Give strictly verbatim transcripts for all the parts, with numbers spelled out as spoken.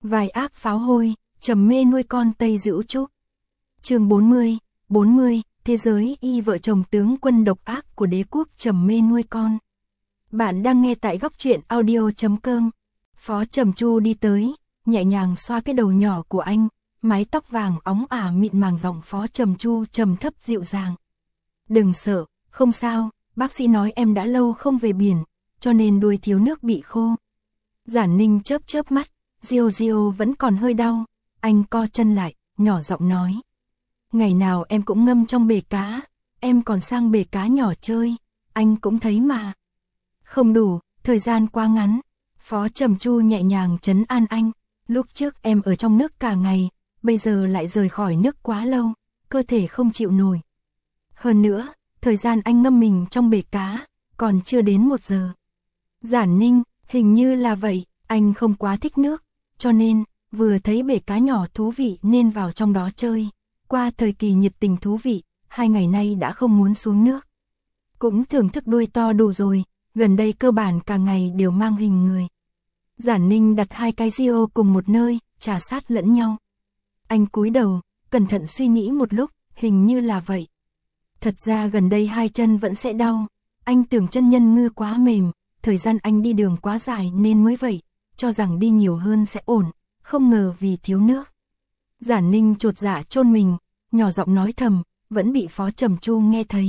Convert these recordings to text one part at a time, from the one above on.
Vài ác pháo hôi, trầm mê nuôi con Tây Dữu Trúc. Chương bốn mươi, bốn mươi, thế giới y vợ chồng tướng quân độc ác của đế quốc trầm mê nuôi con. Bạn đang nghe tại góc truyện audio chấm com. Phó Trầm Chu đi tới, nhẹ nhàng xoa cái đầu nhỏ của anh, mái tóc vàng óng ả mịn màng, giọng Phó Trầm Chu trầm thấp dịu dàng. Đừng sợ, không sao, bác sĩ nói em đã lâu không về biển, cho nên đuôi thiếu nước bị khô. Giản Ninh chớp chớp mắt, Diêu Diêu vẫn còn hơi đau, anh co chân lại, nhỏ giọng nói. Ngày nào em cũng ngâm trong bể cá, em còn sang bể cá nhỏ chơi, anh cũng thấy mà. Không đủ, thời gian quá ngắn. Phó Trầm Chu nhẹ nhàng trấn an anh, lúc trước em ở trong nước cả ngày, bây giờ lại rời khỏi nước quá lâu, cơ thể không chịu nổi. Hơn nữa, thời gian anh ngâm mình trong bể cá, còn chưa đến một giờ. Giản Ninh, hình như là vậy, anh không quá thích nước, cho nên, vừa thấy bể cá nhỏ thú vị nên vào trong đó chơi. Qua thời kỳ nhiệt tình thú vị, hai ngày nay đã không muốn xuống nước. Cũng thưởng thức đuôi to đủ rồi, gần đây cơ bản cả ngày đều mang hình người. Giản Ninh đặt hai cái Dio cùng một nơi, trà sát lẫn nhau. Anh cúi đầu, cẩn thận suy nghĩ một lúc, hình như là vậy. Thật ra gần đây hai chân vẫn sẽ đau, anh tưởng chân nhân ngư quá mềm, thời gian anh đi đường quá dài nên mới vậy, cho rằng đi nhiều hơn sẽ ổn, không ngờ vì thiếu nước. Giản Ninh chột dạ chôn mình, nhỏ giọng nói thầm, vẫn bị Phó Trầm Chu nghe thấy.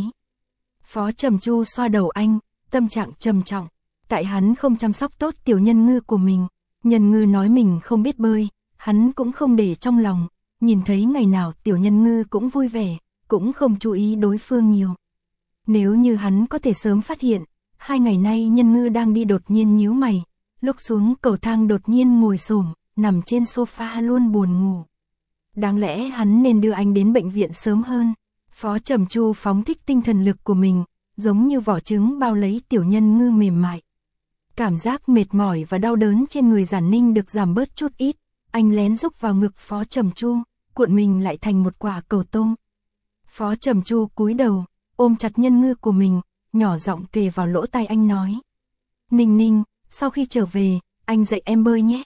Phó Trầm Chu xoa đầu anh, tâm trạng trầm trọng, tại hắn không chăm sóc tốt tiểu nhân ngư của mình. Nhân ngư nói mình không biết bơi, hắn cũng không để trong lòng, nhìn thấy ngày nào tiểu nhân ngư cũng vui vẻ, cũng không chú ý đối phương nhiều. Nếu như hắn có thể sớm phát hiện, hai ngày nay nhân ngư đang đi đột nhiên nhíu mày, lúc xuống cầu thang đột nhiên ngồi xổm, nằm trên sofa luôn buồn ngủ. Đáng lẽ hắn nên đưa anh đến bệnh viện sớm hơn. Phó Trầm Chu phóng thích tinh thần lực của mình, giống như vỏ trứng bao lấy tiểu nhân ngư mềm mại. Cảm giác mệt mỏi và đau đớn trên người Giản Ninh được giảm bớt chút ít, anh lén rúc vào ngực Phó Trầm Chu, cuộn mình lại thành một quả cầu tôm. Phó Trầm Chu cúi đầu, ôm chặt nhân ngư của mình, nhỏ giọng kề vào lỗ tai anh nói. Ninh Ninh, sau khi trở về, anh dạy em bơi nhé.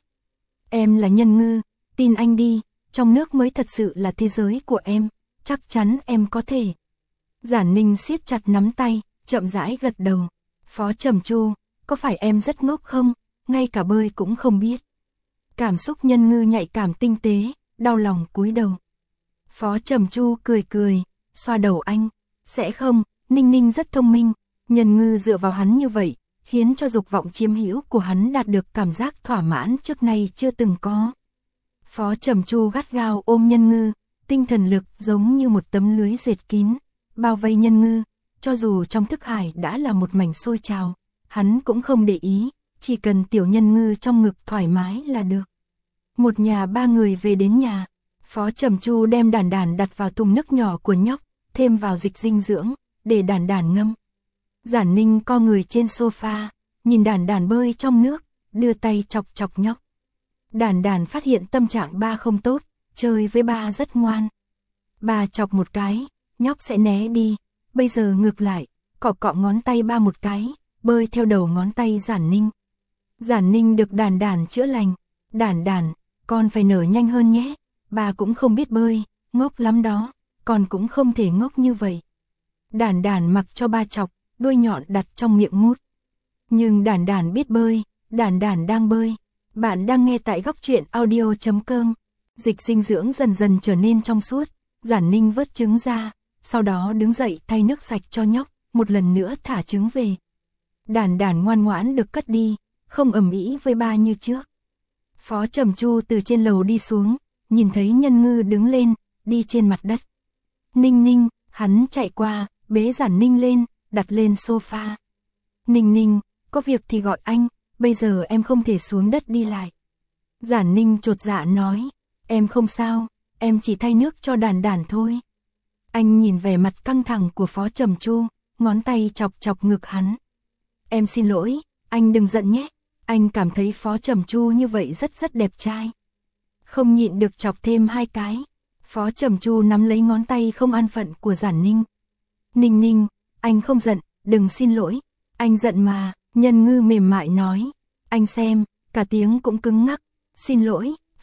Em là nhân ngư, tin anh đi, trong nước mới thật sự là thế giới của em, chắc chắn em có thể. Giản Ninh siết chặt nắm tay, chậm rãi gật đầu. Phó Trầm Chu, có phải em rất ngốc không, ngay cả bơi cũng không biết. Cảm xúc nhân ngư nhạy cảm tinh tế, đau lòng cúi đầu. Phó Trầm Chu cười cười, xoa đầu anh, sẽ không, Ninh Ninh rất thông minh. Nhân ngư dựa vào hắn như vậy, khiến cho dục vọng chiếm hữu của hắn đạt được cảm giác thỏa mãn trước nay chưa từng có. Phó Trầm Chu gắt gao ôm nhân ngư, tinh thần lực giống như một tấm lưới dệt kín, bao vây nhân ngư, cho dù trong thức hải đã là một mảnh sôi trào, hắn cũng không để ý, chỉ cần tiểu nhân ngư trong ngực thoải mái là được. Một nhà ba người về đến nhà, Phó Trầm Chu đem đàn đàn đặt vào thùng nước nhỏ của nhóc, thêm vào dịch dinh dưỡng, để đàn đàn ngâm. Giản Ninh co người trên sofa, nhìn đàn đàn bơi trong nước, đưa tay chọc chọc nhóc. Đàn đàn phát hiện tâm trạng ba không tốt, chơi với ba rất ngoan. Ba chọc một cái, nhóc sẽ né đi, bây giờ ngược lại, cọ cọ ngón tay ba một cái, bơi theo đầu ngón tay Giản Ninh. Giản Ninh được đàn đàn chữa lành, đàn đàn, con phải nở nhanh hơn nhé, ba cũng không biết bơi, ngốc lắm đó, con cũng không thể ngốc như vậy. Đàn đàn mặc cho ba chọc, đuôi nhọn đặt trong miệng mút. Nhưng đàn đàn biết bơi, đàn đàn đang bơi. Bạn đang nghe tại góc truyện audio chấm com. Dịch dinh dưỡng dần dần trở nên trong suốt, Giản Ninh vớt trứng ra, sau đó đứng dậy thay nước sạch cho nhóc, một lần nữa thả trứng về. Đàn đàn ngoan ngoãn được cất đi, không ầm ĩ với ba như trước. Phó Trầm Chu từ trên lầu đi xuống, nhìn thấy nhân ngư đứng lên, đi trên mặt đất. Ninh Ninh, hắn chạy qua, bế Giản Ninh lên, đặt lên sofa. Ninh Ninh, có việc thì gọi anh, bây giờ em không thể xuống đất đi lại. Giản Ninh chột dạ nói, em không sao, em chỉ thay nước cho đàn đàn thôi. Anh nhìn vẻ mặt căng thẳng của Phó Trầm Chu, ngón tay chọc chọc ngực hắn. Em xin lỗi, anh đừng giận nhé, anh cảm thấy Phó Trầm Chu như vậy rất rất đẹp trai. Không nhịn được chọc thêm hai cái. Phó Trầm Chu nắm lấy ngón tay không an phận của Giản Ninh. Ninh Ninh, anh không giận, đừng xin lỗi. Anh giận mà, nhân ngư mềm mại nói. Anh xem, cả tiếng cũng cứng ngắc. Xin lỗi,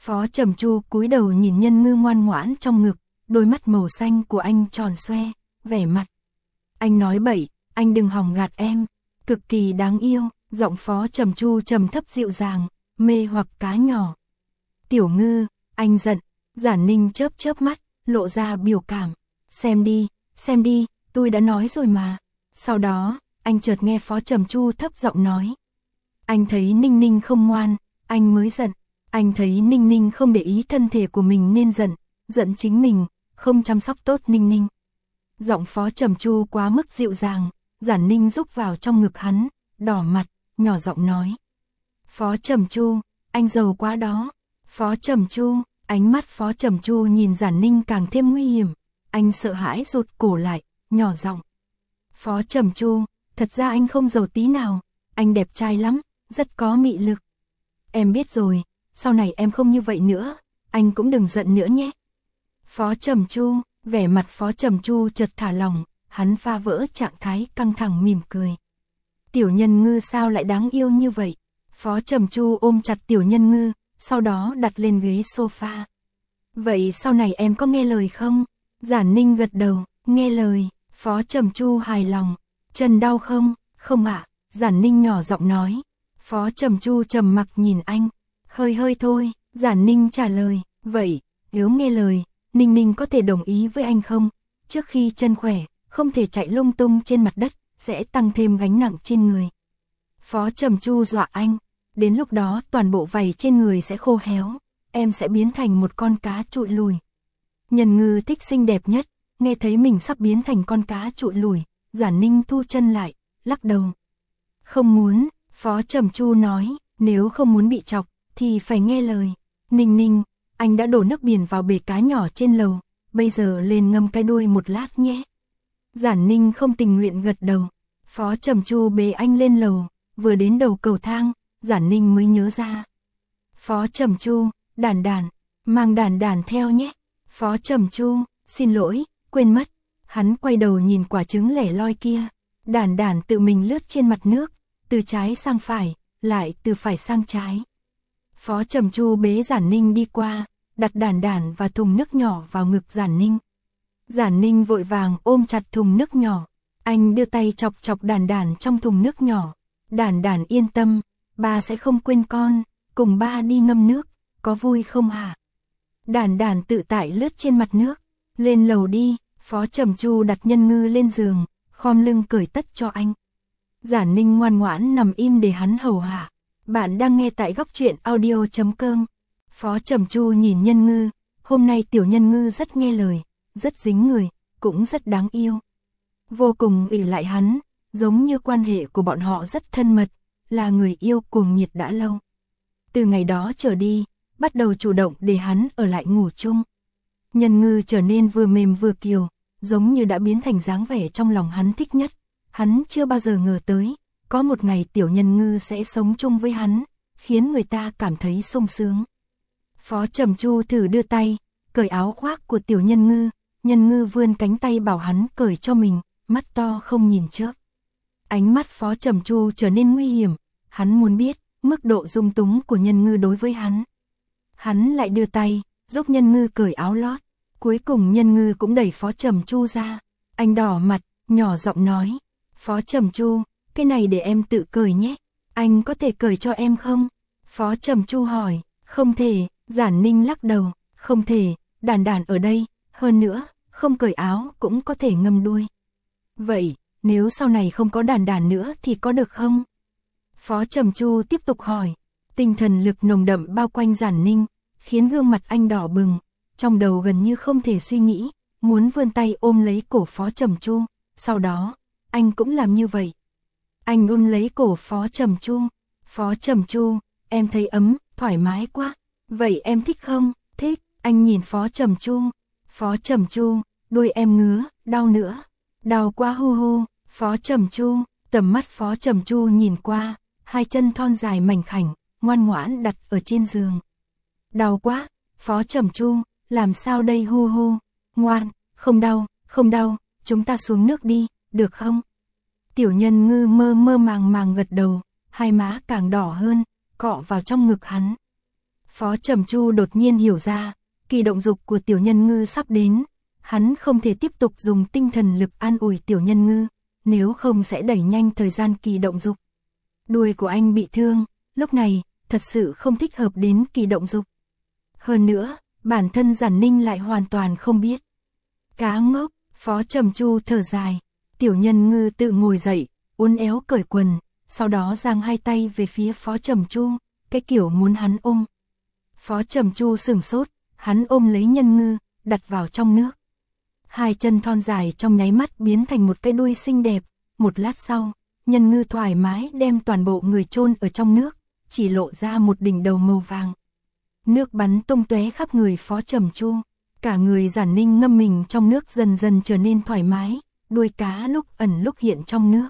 Phó Trầm Chu cúi đầu nhìn Nhân Ngư ngoan ngoãn trong ngực, đôi mắt màu xanh của anh tròn xoe, vẻ mặt. Anh nói bậy, anh đừng hòng gạt em, cực kỳ đáng yêu, giọng Phó Trầm Chu trầm thấp dịu dàng, mê hoặc cá nhỏ. Tiểu Ngư, anh giận, Giản Ninh chớp chớp mắt, lộ ra biểu cảm. Xem đi, xem đi, tôi đã nói rồi mà. Sau đó, anh chợt nghe Phó Trầm Chu thấp giọng nói. Anh thấy Ninh Ninh không ngoan, anh mới giận. Anh thấy Ninh Ninh không để ý thân thể của mình nên giận, giận chính mình, không chăm sóc tốt Ninh Ninh. Giọng Phó Trầm Chu quá mức dịu dàng, Giản Ninh rúc vào trong ngực hắn, đỏ mặt, nhỏ giọng nói. Phó Trầm Chu, anh giàu quá đó. Phó Trầm Chu, ánh mắt Phó Trầm Chu nhìn Giản Ninh càng thêm nguy hiểm, anh sợ hãi rụt cổ lại, nhỏ giọng. Phó Trầm Chu, thật ra anh không giàu tí nào, anh đẹp trai lắm, rất có mị lực. Em biết rồi, sau này em không như vậy nữa, anh cũng đừng giận nữa nhé. Phó Trầm Chu, vẻ mặt Phó Trầm Chu chợt thả lỏng, hắn phá vỡ trạng thái căng thẳng mỉm cười. Tiểu Nhân Ngư sao lại đáng yêu như vậy? Phó Trầm Chu ôm chặt Tiểu Nhân Ngư, sau đó đặt lên ghế sofa. Vậy sau này em có nghe lời không? Giản Ninh gật đầu, nghe lời. Phó Trầm Chu hài lòng. Chân đau không? Không ạ, à, Giản Ninh nhỏ giọng nói. Phó Trầm Chu trầm mặc nhìn anh. Hơi hơi thôi, Giản Ninh trả lời. Vậy, nếu nghe lời, Ninh Ninh có thể đồng ý với anh không? Trước khi chân khỏe, không thể chạy lung tung trên mặt đất, sẽ tăng thêm gánh nặng trên người. Phó Trầm Chu dọa anh. Đến lúc đó toàn bộ vảy trên người sẽ khô héo, em sẽ biến thành một con cá trụi lùi. Nhân Ngư thích xinh đẹp nhất, nghe thấy mình sắp biến thành con cá trụi lùi, Giản Ninh thu chân lại, lắc đầu. Không muốn, Phó Trầm Chu nói, nếu không muốn bị chọc, thì phải nghe lời. Ninh Ninh, anh đã đổ nước biển vào bể cá nhỏ trên lầu, bây giờ lên ngâm cái đuôi một lát nhé. Giản Ninh không tình nguyện gật đầu, Phó Trầm Chu bế anh lên lầu, vừa đến đầu cầu thang, Giản Ninh mới nhớ ra. Phó Trầm Chu, Đản Đản, mang Đản Đản theo nhé. Phó Trầm Chu, xin lỗi, quên mất. Hắn quay đầu nhìn quả trứng lẻ loi kia. Đản Đản tự mình lướt trên mặt nước, từ trái sang phải, lại từ phải sang trái. Phó Trầm Chu bế Giản Ninh đi qua, đặt Đản Đản và thùng nước nhỏ vào ngực Giản Ninh. Giản Ninh vội vàng ôm chặt thùng nước nhỏ. Anh đưa tay chọc chọc Đản Đản trong thùng nước nhỏ. Đản Đản yên tâm, ba sẽ không quên con, cùng ba đi ngâm nước, có vui không hả? Đản Đản tự tại lướt trên mặt nước, lên lầu đi. Phó Trầm Chu đặt Nhân Ngư lên giường, khom lưng cởi tất cho anh. Giản Ninh ngoan ngoãn nằm im để hắn hầu hạ. Bạn đang nghe tại góc truyện audio chấm com. Phó Trầm Chu nhìn Nhân Ngư, hôm nay tiểu Nhân Ngư rất nghe lời, rất dính người, cũng rất đáng yêu. Vô cùng ỷ lại hắn, giống như quan hệ của bọn họ rất thân mật, là người yêu cuồng nhiệt đã lâu. Từ ngày đó trở đi, bắt đầu chủ động để hắn ở lại ngủ chung. Nhân Ngư trở nên vừa mềm vừa kiều, giống như đã biến thành dáng vẻ trong lòng hắn thích nhất. Hắn chưa bao giờ ngờ tới, có một ngày tiểu Nhân Ngư sẽ sống chung với hắn, khiến người ta cảm thấy sung sướng. Phó Trầm Chu thử đưa tay, cởi áo khoác của tiểu Nhân Ngư, Nhân Ngư vươn cánh tay bảo hắn cởi cho mình, mắt to không nhìn chớp. Ánh mắt Phó Trầm Chu trở nên nguy hiểm, hắn muốn biết mức độ dung túng của Nhân Ngư đối với hắn. Hắn lại đưa tay, giúp Nhân Ngư cởi áo lót, cuối cùng Nhân Ngư cũng đẩy Phó Trầm Chu ra. Anh đỏ mặt, nhỏ giọng nói, Phó Trầm Chu, cái này để em tự cởi nhé, anh có thể cởi cho em không? Phó Trầm Chu hỏi, không thể. Giản Ninh lắc đầu, không thể, Đản Đản ở đây, hơn nữa, không cởi áo cũng có thể ngâm đuôi. Vậy, nếu sau này không có Đản Đản nữa thì có được không? Phó Trầm Chu tiếp tục hỏi, tinh thần lực nồng đậm bao quanh Giản Ninh, khiến gương mặt anh đỏ bừng, trong đầu gần như không thể suy nghĩ, muốn vươn tay ôm lấy cổ Phó Trầm Chu, sau đó, anh cũng làm như vậy. Anh ôm lấy cổ Phó Trầm Chu, Phó Trầm Chu, em thấy ấm, thoải mái quá, vậy em thích không? Thích, anh nhìn Phó Trầm Chu, Phó Trầm Chu, đuôi em ngứa, đau nữa, đau quá hu hu. Phó Trầm Chu, tầm mắt Phó Trầm Chu nhìn qua, hai chân thon dài mảnh khảnh, ngoan ngoãn đặt ở trên giường. Đau quá, Phó Trầm Chu, làm sao đây hu hu, ngoan, không đau, không đau, chúng ta xuống nước đi, được không? Tiểu Nhân Ngư mơ mơ màng màng gật đầu, hai má càng đỏ hơn, cọ vào trong ngực hắn. Phó Trầm Chu đột nhiên hiểu ra, kỳ động dục của tiểu nhân ngư sắp đến, hắn không thể tiếp tục dùng tinh thần lực an ủi tiểu nhân ngư, nếu không sẽ đẩy nhanh thời gian kỳ động dục. Đuôi của anh bị thương, lúc này, thật sự không thích hợp đến kỳ động dục. Hơn nữa, bản thân Giản Ninh lại hoàn toàn không biết. Cá ngốc, Phó Trầm Chu thở dài, tiểu nhân ngư tự ngồi dậy, uốn éo cởi quần, sau đó giang hai tay về phía Phó Trầm Chu, cái kiểu muốn hắn ôm. Phó Trầm Chu sửng sốt, hắn ôm lấy nhân ngư, đặt vào trong nước. Hai chân thon dài trong nháy mắt biến thành một cái đuôi xinh đẹp, một lát sau, nhân ngư thoải mái đem toàn bộ người chôn ở trong nước, chỉ lộ ra một đỉnh đầu màu vàng. Nước bắn tung tóe khắp người Phó Trầm Chu, cả người Giản Ninh ngâm mình trong nước dần dần trở nên thoải mái, đuôi cá lúc ẩn lúc hiện trong nước.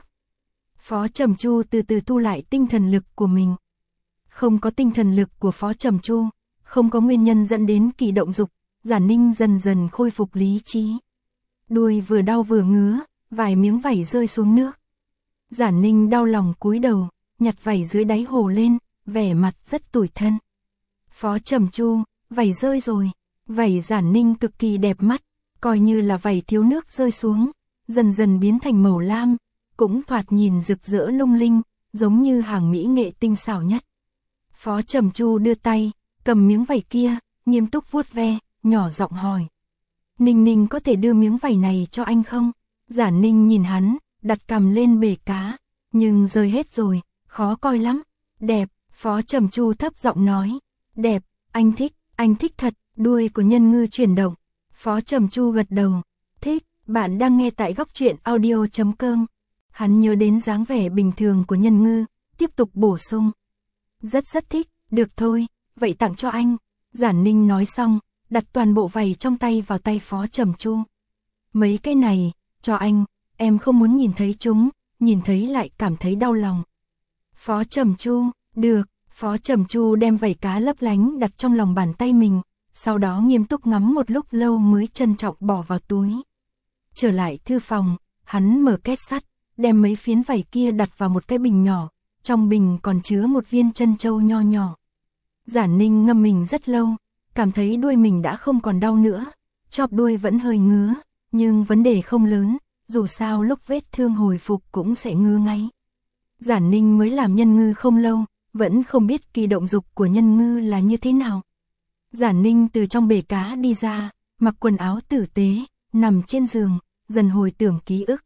Phó Trầm Chu từ từ thu lại tinh thần lực của mình. Không có tinh thần lực của Phó Trầm Chu, không có nguyên nhân dẫn đến kỳ động dục, Giản Ninh dần dần khôi phục lý trí. Đuôi vừa đau vừa ngứa, vài miếng vảy rơi xuống nước. Giản Ninh đau lòng cúi đầu, nhặt vảy dưới đáy hồ lên, vẻ mặt rất tủi thân. Phó Trầm Chu, vảy rơi rồi. Vảy Giản Ninh cực kỳ đẹp mắt, coi như là vảy thiếu nước rơi xuống, dần dần biến thành màu lam, cũng thoạt nhìn rực rỡ lung linh, giống như hàng mỹ nghệ tinh xảo nhất. Phó Trầm Chu đưa tay, cầm miếng vảy kia, nghiêm túc vuốt ve, nhỏ giọng hỏi. Ninh Ninh có thể đưa miếng vảy này cho anh không? Giản Ninh nhìn hắn, đặt cằm lên bể cá, nhưng rơi hết rồi, khó coi lắm. Đẹp, Phó Trầm Chu thấp giọng nói. Đẹp, anh thích, anh thích thật. Đuôi của nhân ngư chuyển động. Phó Trầm Chu gật đầu. Thích, bạn đang nghe tại góc truyện audio chấm com. Hắn nhớ đến dáng vẻ bình thường của nhân ngư, tiếp tục bổ sung. Rất rất thích, được thôi, vậy tặng cho anh. Giản Ninh nói xong, đặt toàn bộ vảy trong tay vào tay Phó Trầm Chu. Mấy cái này, cho anh, em không muốn nhìn thấy chúng, nhìn thấy lại cảm thấy đau lòng. Phó Trầm Chu, được, Phó Trầm Chu đem vảy cá lấp lánh đặt trong lòng bàn tay mình, sau đó nghiêm túc ngắm một lúc lâu mới trân trọng bỏ vào túi. Trở lại thư phòng, hắn mở két sắt, đem mấy phiến vảy kia đặt vào một cái bình nhỏ, trong bình còn chứa một viên trân châu nho nhỏ. Giản Ninh ngâm mình rất lâu, cảm thấy đuôi mình đã không còn đau nữa, chóp đuôi vẫn hơi ngứa, nhưng vấn đề không lớn, dù sao lúc vết thương hồi phục cũng sẽ ngứa ngay. Giản Ninh mới làm nhân ngư không lâu, vẫn không biết kỳ động dục của nhân ngư là như thế nào. Giản Ninh từ trong bể cá đi ra, mặc quần áo tử tế, nằm trên giường, dần hồi tưởng ký ức.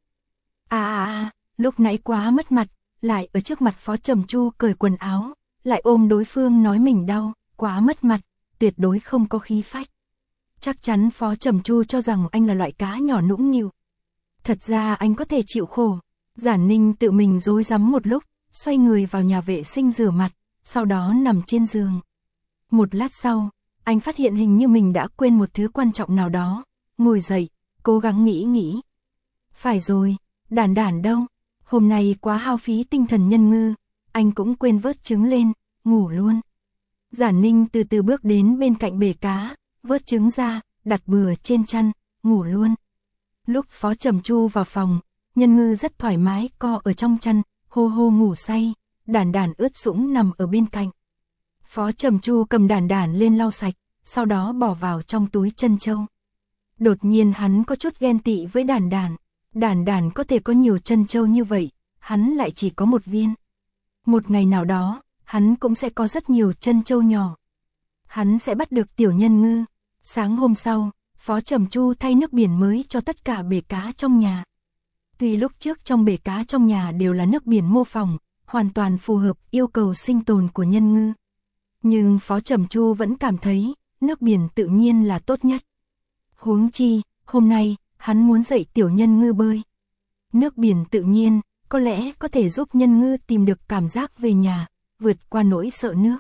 À à à, lúc nãy quá mất mặt, lại ở trước mặt Phó Trầm Chu cởi quần áo, lại ôm đối phương nói mình đau, quá mất mặt, tuyệt đối không có khí phách. Chắc chắn Phó Trầm Chu cho rằng anh là loại cá nhỏ nũng nịu. Thật ra anh có thể chịu khổ. Giản Ninh tự mình rối rắm một lúc, xoay người vào nhà vệ sinh rửa mặt, sau đó nằm trên giường. Một lát sau, anh phát hiện hình như mình đã quên một thứ quan trọng nào đó, ngồi dậy, cố gắng nghĩ nghĩ. Phải rồi, Đản Đản đâu? Hôm nay quá hao phí tinh thần nhân ngư, anh cũng quên vớt trứng lên, ngủ luôn. Giản Ninh từ từ bước đến bên cạnh bể cá, vớt trứng ra, đặt bừa trên chăn, ngủ luôn. Lúc Phó Trầm Chu vào phòng, nhân ngư rất thoải mái co ở trong chăn, hô hô ngủ say, Đản Đản ướt sũng nằm ở bên cạnh. Phó Trầm Chu cầm Đản Đản lên lau sạch, sau đó bỏ vào trong túi trân châu. Đột nhiên hắn có chút ghen tị với Đản Đản. Đản Đản có thể có nhiều trân châu như vậy, hắn lại chỉ có một viên. Một ngày nào đó, hắn cũng sẽ có rất nhiều trân châu nhỏ. Hắn sẽ bắt được tiểu nhân ngư. Sáng hôm sau, Phó Trầm Chu thay nước biển mới cho tất cả bể cá trong nhà. Tuy lúc trước trong bể cá trong nhà đều là nước biển mô phỏng, hoàn toàn phù hợp yêu cầu sinh tồn của nhân ngư. Nhưng Phó Trầm Chu vẫn cảm thấy, nước biển tự nhiên là tốt nhất. Huống chi, hôm nay, hắn muốn dạy tiểu nhân ngư bơi. Nước biển tự nhiên, có lẽ có thể giúp nhân ngư tìm được cảm giác về nhà, vượt qua nỗi sợ nước.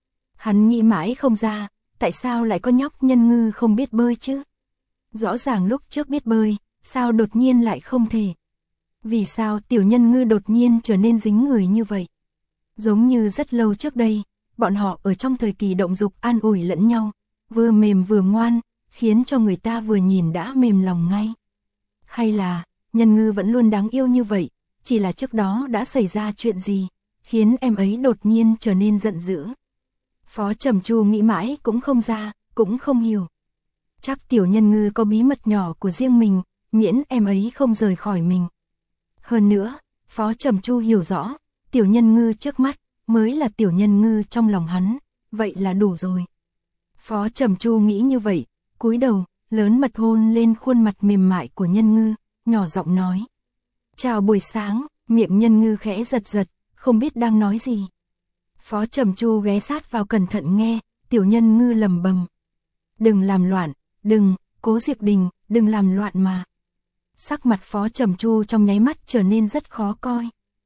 Hắn nghĩ mãi không ra, tại sao lại có nhóc nhân ngư không biết bơi chứ? Rõ ràng lúc trước biết bơi, sao đột nhiên lại không thể? Vì sao tiểu nhân ngư đột nhiên trở nên dính người như vậy? Giống như rất lâu trước đây, bọn họ ở trong thời kỳ động dục an ủi lẫn nhau, vừa mềm vừa ngoan, khiến cho người ta vừa nhìn đã mềm lòng ngay. Hay là, nhân ngư vẫn luôn đáng yêu như vậy, chỉ là trước đó đã xảy ra chuyện gì, khiến em ấy đột nhiên trở nên giận dữ. Phó Trầm Chu nghĩ mãi cũng không ra, cũng không hiểu. Chắc tiểu nhân ngư có bí mật nhỏ của riêng mình, miễn em ấy không rời khỏi mình. Hơn nữa, Phó Trầm Chu hiểu rõ, tiểu nhân ngư trước mắt mới là tiểu nhân ngư trong lòng hắn, vậy là đủ rồi. Phó Trầm Chu nghĩ như vậy, cúi đầu, lớn mật hôn lên khuôn mặt mềm mại của nhân ngư, nhỏ giọng nói. Chào buổi sáng, miệng nhân ngư khẽ giật giật, không biết đang nói gì. Phó Trầm Chu ghé sát vào cẩn thận nghe, tiểu nhân ngư lầm bầm. Đừng làm loạn, đừng, Cố Diệp Đình, đừng làm loạn mà. Sắc mặt Phó Trầm Chu trong nháy mắt trở nên rất khó coi.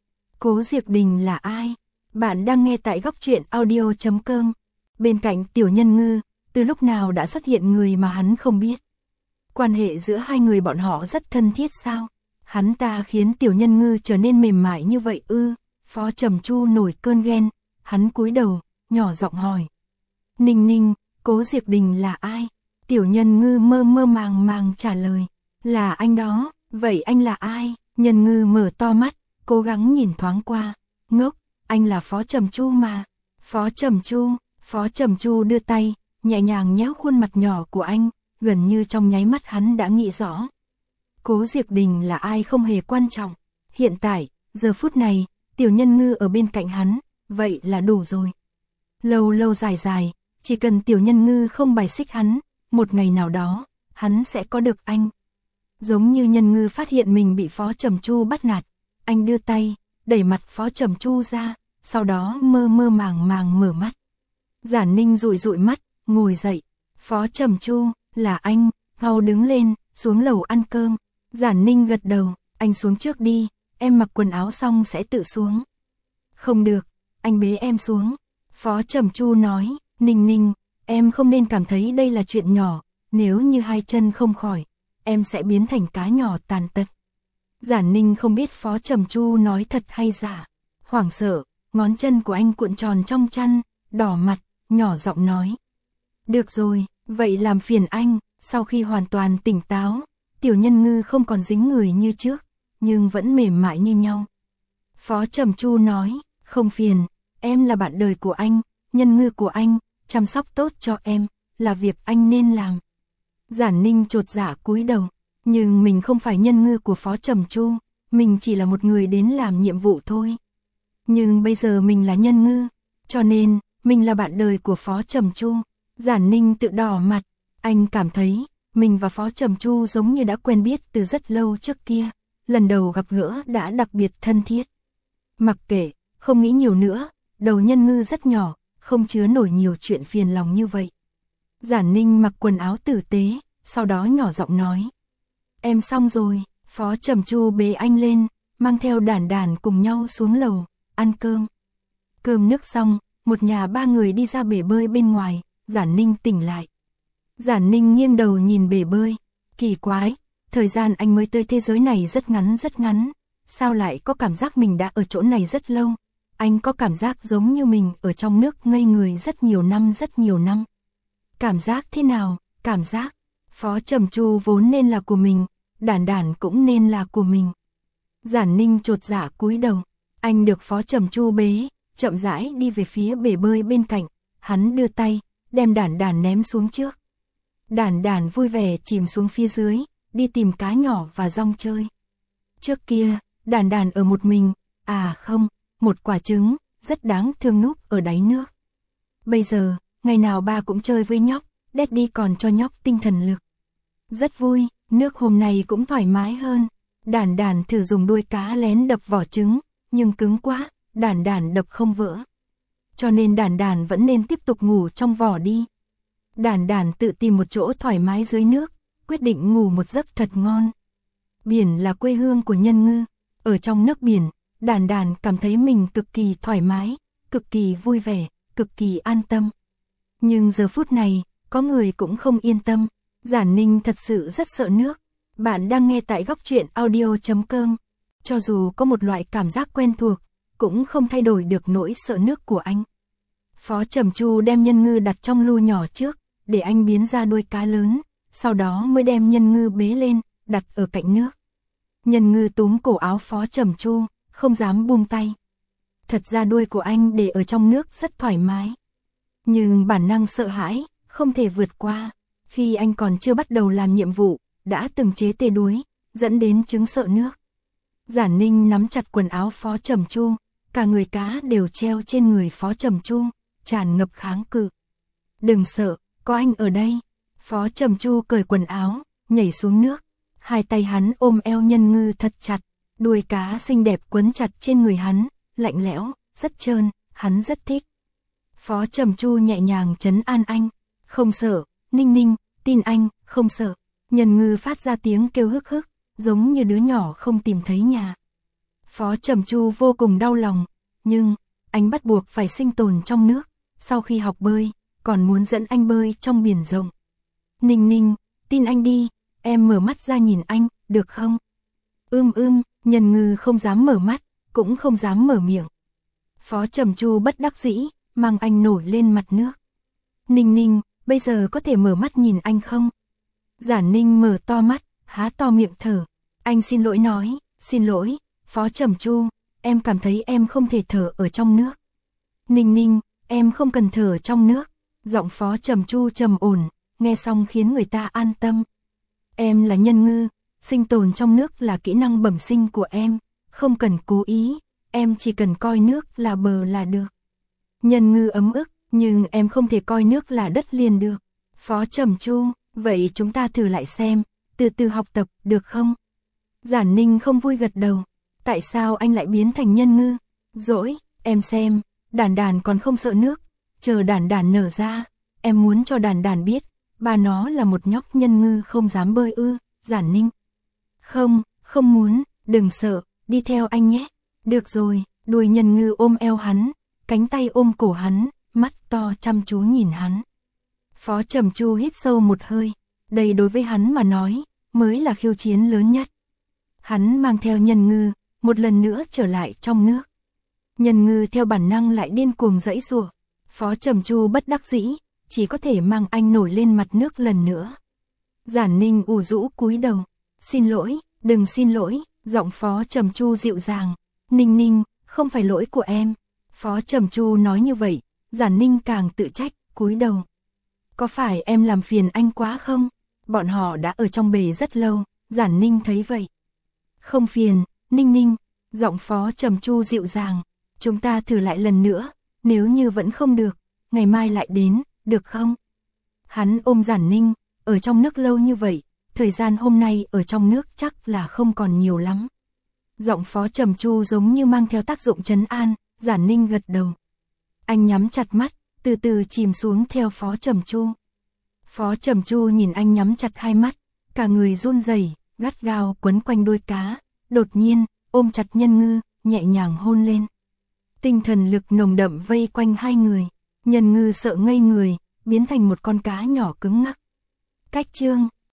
Cố Diệp Đình là ai? Bạn đang nghe tại góc truyện audio chấm com. Bên cạnh tiểu nhân ngư, từ lúc nào đã xuất hiện người mà hắn không biết. Quan hệ giữa hai người bọn họ rất thân thiết sao? Hắn ta khiến tiểu nhân ngư trở nên mềm mại như vậy ư? Phó Trầm Chu nổi cơn ghen, hắn cúi đầu, nhỏ giọng hỏi. Ninh Ninh, Cố Diệp Đình là ai? Tiểu nhân ngư mơ mơ màng màng trả lời. Là anh đó, vậy anh là ai? Nhân ngư mở to mắt, cố gắng nhìn thoáng qua. Ngốc, anh là Phó Trầm Chu mà. Phó Trầm Chu, Phó Trầm Chu đưa tay, nhẹ nhàng nhéo khuôn mặt nhỏ của anh, gần như trong nháy mắt hắn đã nghĩ rõ. Cố Diệp Đình là ai không hề quan trọng. Hiện tại, giờ phút này, tiểu nhân ngư ở bên cạnh hắn, vậy là đủ rồi. Lâu lâu dài dài, chỉ cần tiểu nhân ngư không bài xích hắn, một ngày nào đó, hắn sẽ có được anh. Giống như nhân ngư phát hiện mình bị Phó Trầm Chu bắt nạt, anh đưa tay, đẩy mặt Phó Trầm Chu ra, sau đó mơ mơ màng màng mở mắt. Giản Ninh dụi dụi mắt, ngồi dậy. Phó Trầm Chu, là anh, mau đứng lên, xuống lầu ăn cơm. Giản Ninh gật đầu, anh xuống trước đi, em mặc quần áo xong sẽ tự xuống. Không được, anh bế em xuống. Phó Trầm Chu nói, Ninh Ninh, em không nên cảm thấy đây là chuyện nhỏ, nếu như hai chân không khỏi, em sẽ biến thành cá nhỏ tàn tật. Giản Ninh không biết Phó Trầm Chu nói thật hay giả. Hoảng sợ, ngón chân của anh cuộn tròn trong chăn, đỏ mặt, nhỏ giọng nói. Được rồi, vậy làm phiền anh. Sau khi hoàn toàn tỉnh táo, tiểu nhân ngư không còn dính người như trước, nhưng vẫn mềm mại như nhau. Phó Trầm Chu nói, không phiền, em là bạn đời của anh, nhân ngư của anh, chăm sóc tốt cho em, là việc anh nên làm. Giản Ninh chột dạ cúi đầu, nhưng mình không phải nhân ngư của Phó Trầm Chu, mình chỉ là một người đến làm nhiệm vụ thôi. Nhưng bây giờ mình là nhân ngư, cho nên, mình là bạn đời của Phó Trầm Chu. Giản Ninh tự đỏ mặt, anh cảm thấy, mình và Phó Trầm Chu giống như đã quen biết từ rất lâu trước kia, lần đầu gặp gỡ đã đặc biệt thân thiết. Mặc kệ, không nghĩ nhiều nữa, đầu nhân ngư rất nhỏ, không chứa nổi nhiều chuyện phiền lòng như vậy. Giản Ninh mặc quần áo tử tế, sau đó nhỏ giọng nói. Em xong rồi, Phó Trầm Chu bế anh lên, mang theo Đản Đản cùng nhau xuống lầu, ăn cơm. Cơm nước xong, một nhà ba người đi ra bể bơi bên ngoài, Giản Ninh tỉnh lại. Giản Ninh nghiêng đầu nhìn bể bơi, kỳ quái, thời gian anh mới tới thế giới này rất ngắn rất ngắn, sao lại có cảm giác mình đã ở chỗ này rất lâu, anh có cảm giác giống như mình ở trong nước ngây người rất nhiều năm rất nhiều năm. Cảm giác thế nào, cảm giác, Phó Trầm Chu vốn nên là của mình, Đản Đản cũng nên là của mình. Giản Ninh chột dạ cúi đầu, anh được Phó Trầm Chu bế, chậm rãi đi về phía bể bơi bên cạnh, hắn đưa tay, đem Đản Đản ném xuống trước. Đản Đản vui vẻ chìm xuống phía dưới, đi tìm cá nhỏ và rong chơi. Trước kia, Đản Đản ở một mình, à không, một quả trứng, rất đáng thương núp ở đáy nước. Bây giờ, ngày nào ba cũng chơi với nhóc, Daddy còn cho nhóc tinh thần lực. Rất vui, nước hôm nay cũng thoải mái hơn. Đản Đản thử dùng đuôi cá lén đập vỏ trứng, nhưng cứng quá, Đản Đản đập không vỡ. Cho nên Đản Đản vẫn nên tiếp tục ngủ trong vỏ đi. Đản Đản tự tìm một chỗ thoải mái dưới nước, quyết định ngủ một giấc thật ngon. Biển là quê hương của nhân ngư, ở trong nước biển, Đản Đản cảm thấy mình cực kỳ thoải mái, cực kỳ vui vẻ, cực kỳ an tâm. Nhưng giờ phút này, có người cũng không yên tâm. Giản Ninh thật sự rất sợ nước. Bạn đang nghe tại góc truyện audio chấm com. Cho dù có một loại cảm giác quen thuộc, cũng không thay đổi được nỗi sợ nước của anh. Phó Trầm Chu đem nhân ngư đặt trong lu nhỏ trước, để anh biến ra đuôi cá lớn, sau đó mới đem nhân ngư bế lên, đặt ở cạnh nước. Nhân ngư túm cổ áo Phó Trầm Chu, không dám buông tay. Thật ra đuôi của anh để ở trong nước rất thoải mái. nhưng bản năng sợ hãi, không thể vượt qua. Khi anh còn chưa bắt đầu làm nhiệm vụ, đã từng chế tê đuối, dẫn đến chứng sợ nước. Giản Ninh nắm chặt quần áo Phó Trầm Chu, cả người cá đều treo trên người Phó Trầm Chu, tràn ngập kháng cự. Đừng sợ, có anh ở đây. Phó Trầm Chu cởi quần áo, nhảy xuống nước. Hai tay hắn ôm eo Nhân Ngư thật chặt, đuôi cá xinh đẹp quấn chặt trên người hắn, lạnh lẽo, rất trơn, hắn rất thích. Phó Trầm Chu nhẹ nhàng trấn an anh, không sợ, Ninh Ninh, tin anh, không sợ. Nhân Ngư phát ra tiếng kêu hức hức, giống như đứa nhỏ không tìm thấy nhà. Phó Trầm Chu vô cùng đau lòng, nhưng anh bắt buộc phải sinh tồn trong nước, sau khi học bơi, còn muốn dẫn anh bơi trong biển rộng. Ninh Ninh, tin anh đi, em mở mắt ra nhìn anh, được không? Ưm ưm, Nhân Ngư không dám mở mắt, cũng không dám mở miệng. Phó Trầm Chu bất đắc dĩ, mang anh nổi lên mặt nước. Ninh Ninh, bây giờ có thể mở mắt nhìn anh không? Giản Ninh mở to mắt, há to miệng thở. Anh xin lỗi nói, xin lỗi, Phó Trầm Chu, em cảm thấy em không thể thở ở trong nước. Ninh Ninh, em không cần thở ở trong nước. Giọng Phó Trầm Chu trầm ổn, nghe xong khiến người ta an tâm. Em là Nhân Ngư, sinh tồn trong nước là kỹ năng bẩm sinh của em, không cần cố ý, em chỉ cần coi nước là bờ là được. Nhân Ngư ấm ức, nhưng em không thể coi nước là đất liền được. Phó Trầm Chu, vậy chúng ta thử lại xem, từ từ học tập, được không? Giản Ninh không vui gật đầu. Tại sao anh lại biến thành Nhân Ngư? Dỗi, em xem, Đản Đản còn không sợ nước, chờ Đản Đản nở ra, em muốn cho Đản Đản biết, bà nó là một nhóc Nhân Ngư không dám bơi ư. Giản Ninh. Không, không muốn, đừng sợ, đi theo anh nhé. Được rồi, đuôi Nhân Ngư ôm eo hắn, cánh tay ôm cổ hắn, mắt to chăm chú nhìn hắn. Phó Trầm Chu hít sâu một hơi, đây đối với hắn mà nói, mới là khiêu chiến lớn nhất. Hắn mang theo Nhân Ngư, một lần nữa trở lại trong nước. Nhân Ngư theo bản năng lại điên cuồng giãy giụa. Phó Trầm Chu bất đắc dĩ, chỉ có thể mang anh nổi lên mặt nước lần nữa. Giản Ninh ủ rũ cúi đầu, xin lỗi, đừng xin lỗi, giọng Phó Trầm Chu dịu dàng. Ninh Ninh, không phải lỗi của em. Phó Trầm Chu nói như vậy, Giản Ninh càng tự trách, cúi đầu. Có phải em làm phiền anh quá không? Bọn họ đã ở trong bể rất lâu, Giản Ninh thấy vậy. Không phiền, Ninh Ninh, giọng Phó Trầm Chu dịu dàng. Chúng ta thử lại lần nữa, nếu như vẫn không được, ngày mai lại đến, được không? Hắn ôm Giản Ninh, ở trong nước lâu như vậy, thời gian hôm nay ở trong nước chắc là không còn nhiều lắm. Giọng Phó Trầm Chu giống như mang theo tác dụng trấn an, Giản Ninh gật đầu. Anh nhắm chặt mắt, từ từ chìm xuống theo Phó Trầm Chu. Phó Trầm Chu nhìn anh nhắm chặt hai mắt, cả người run rẩy, gắt gao quấn quanh đuôi cá, đột nhiên ôm chặt Nhân Ngư, nhẹ nhàng hôn lên. Tinh thần lực nồng đậm vây quanh hai người, Nhân Ngư sợ ngây người, biến thành một con cá nhỏ cứng ngắc. Cách chương